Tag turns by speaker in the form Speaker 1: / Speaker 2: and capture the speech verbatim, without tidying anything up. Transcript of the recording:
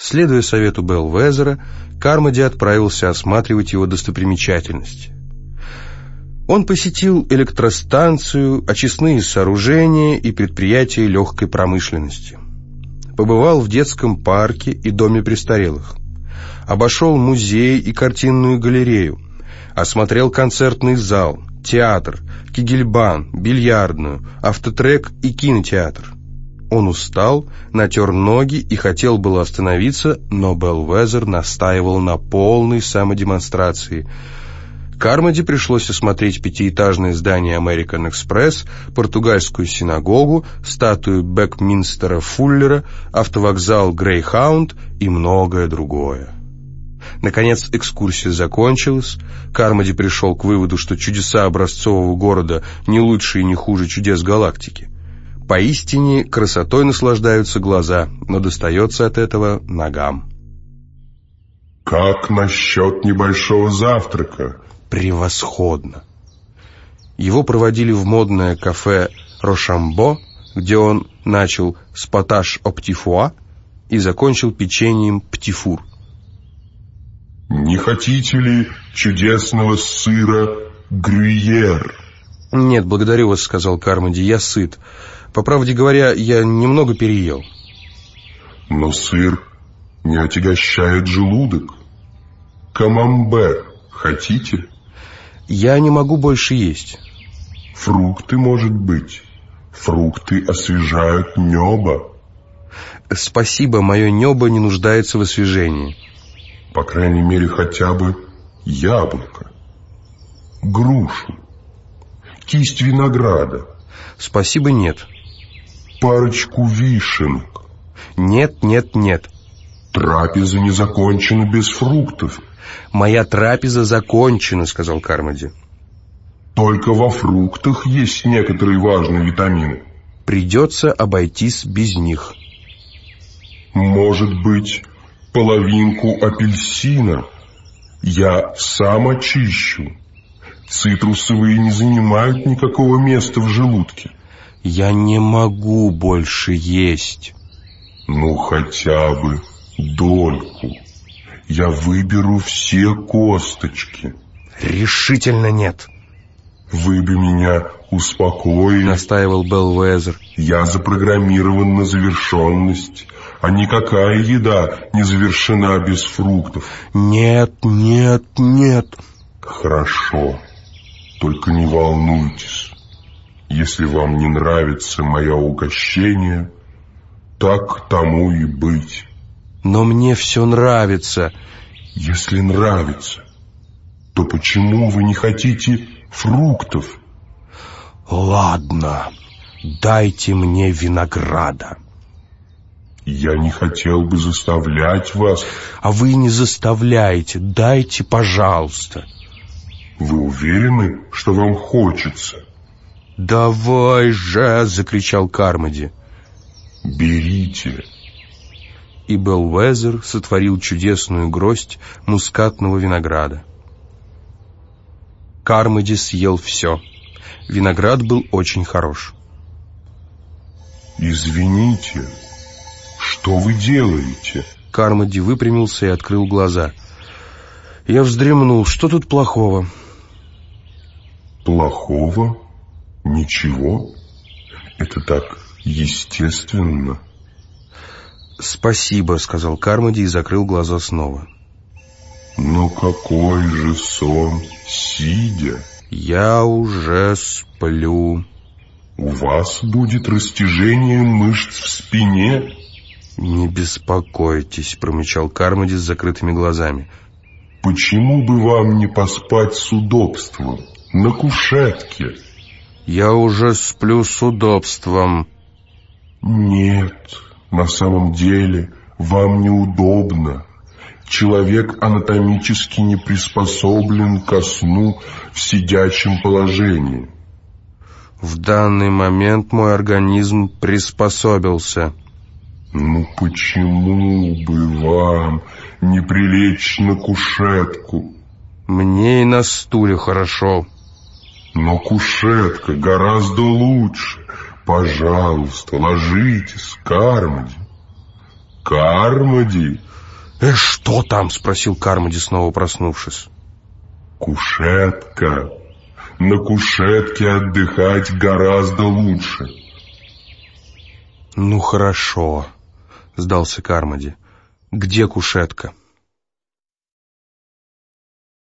Speaker 1: Следуя совету Беллвезера, Кармоди отправился осматривать его достопримечательности. Он посетил электростанцию, очистные сооружения и предприятия легкой промышленности. Побывал в детском парке и доме престарелых. Обошел музей и картинную галерею. Осмотрел концертный зал, театр, кегельбан, бильярдную, автотрек и кинотеатр. Он устал, натер ноги и хотел было остановиться, но Беллвезер настаивал на полной самодемонстрации. Кармоди пришлось осмотреть пятиэтажное здание American Express, португальскую синагогу, статую Бэкминстера Фуллера, автовокзал Грейхаунд и многое другое. Наконец экскурсия закончилась. Кармоди пришел к выводу, что чудеса образцового города не лучше и не хуже чудес галактики. Поистине красотой наслаждаются глаза, но достается от этого ногам.
Speaker 2: «Как насчет небольшого завтрака?»
Speaker 1: Превосходно. Его проводили в модное кафе «Рошамбо», где он начал с поташ о птифуа и закончил печеньем птифур.
Speaker 2: «Не хотите ли чудесного сыра грюйер?»
Speaker 1: «Нет, благодарю вас», — сказал Кармоди, — «я сыт. По правде говоря, я немного переел».
Speaker 2: «Но сыр не отягощает желудок. Камамбер хотите?»
Speaker 1: «Я не могу больше есть».
Speaker 2: «Фрукты, может быть. Фрукты освежают небо».
Speaker 1: «Спасибо, мое небо не нуждается в освежении».
Speaker 2: «По крайней мере, хотя бы яблоко, грушу, кисть винограда».
Speaker 1: «Спасибо, нет».
Speaker 2: «Парочку вишенок».
Speaker 1: «Нет, нет, нет».
Speaker 2: «Трапеза не закончена без фруктов».
Speaker 1: «Моя трапеза закончена», — сказал Кармоди.
Speaker 2: «Только во фруктах есть некоторые важные витамины».
Speaker 1: «Придется обойтись без них».
Speaker 2: «Может быть, половинку апельсина? Я сам очищу. Цитрусовые не занимают никакого места в желудке».
Speaker 1: «Я не могу больше есть».
Speaker 2: «Ну, хотя бы дольку. Я выберу все косточки».
Speaker 1: «Решительно нет».
Speaker 2: «Вы бы меня успокоили», —
Speaker 1: настаивал Беллвезер.
Speaker 2: «Я запрограммирован на завершенность, а никакая еда не завершена без фруктов».
Speaker 1: «Нет, нет, нет».
Speaker 2: «Хорошо, только не волнуйтесь. Если вам не нравится мое угощение, так тому и быть».
Speaker 1: «Но мне все нравится».
Speaker 2: «Если нравится, то почему вы не хотите фруктов?»
Speaker 1: «Ладно, дайте мне винограда».
Speaker 2: «Я не хотел бы заставлять вас».
Speaker 1: «А вы не заставляете, дайте, пожалуйста».
Speaker 2: «Вы уверены, что вам хочется?»
Speaker 1: «Давай же!» — закричал Кармоди.
Speaker 2: «Берите».
Speaker 1: И Беллвезер сотворил чудесную гроздь мускатного винограда. Кармоди съел все. Виноград был очень хорош.
Speaker 2: «Извините, что вы делаете?»
Speaker 1: Кармоди выпрямился и открыл глаза. Я вздремнул. Что тут плохого?
Speaker 2: «Плохого? Ничего. Это так естественно».
Speaker 1: «Спасибо», — сказал Кармоди и закрыл глаза снова.
Speaker 2: «Но какой же сон, сидя?»
Speaker 1: «Я уже сплю».
Speaker 2: «У вас будет растяжение мышц в спине».
Speaker 1: «Не беспокойтесь», — промычал Кармоди с закрытыми глазами.
Speaker 2: «Почему бы вам не поспать с удобством, на кушетке?»
Speaker 1: «Я уже сплю с удобством».
Speaker 2: «Нет, на самом деле вам неудобно. Человек анатомически не приспособлен ко сну в сидячем положении».
Speaker 1: «В данный момент мой организм приспособился».
Speaker 2: «Ну почему бы вам не прилечь на кушетку?»
Speaker 1: «Мне и на стуле хорошо».
Speaker 2: «Но кушетка гораздо лучше. Пожалуйста, ложитесь, Кармоди». Кармоди.
Speaker 1: «Э, что там?» — спросил Кармоди, снова проснувшись.
Speaker 2: Кушетка. На кушетке отдыхать гораздо лучше.
Speaker 1: «Ну хорошо», — сдался Кармоди. «Где кушетка?»